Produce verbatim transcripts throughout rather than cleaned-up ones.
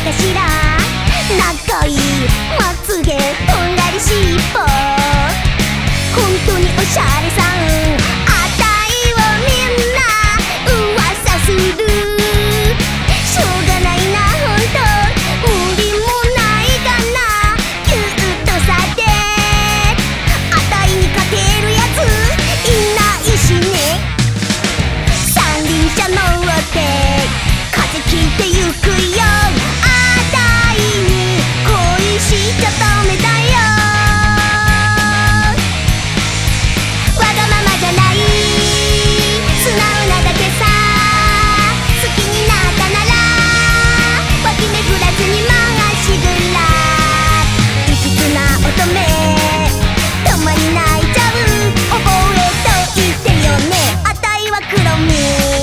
かしら。長いまつげとんがりしっぽ、本当におしゃれさん。あたいをみんな噂する。しょうがないなほんと、無理もないかな。キュートさであたいに勝てるやついないしね。三輪車乗って風切ってゆくよ。あたいに恋しちゃダメだよ。わがままじゃない素直なだけさ。好きになったなら脇目振らずにまっしぐら。異質な乙女たまに泣いちゃう。覚えといてよね、あたいはクロミ。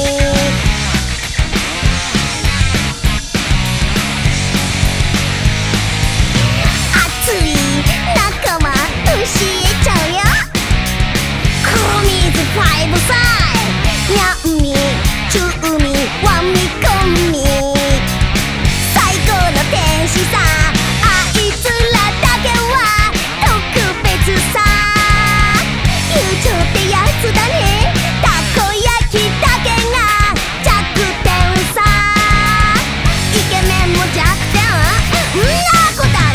熱い仲間教えちゃうよ。黒水ファイブサイニャンミ中海ワンミコンミ、最高の天使さ。あいつらだけは特別さ。友情ってやつだね。たこ焼きだけが弱点さ。イケメンも弱点んなこた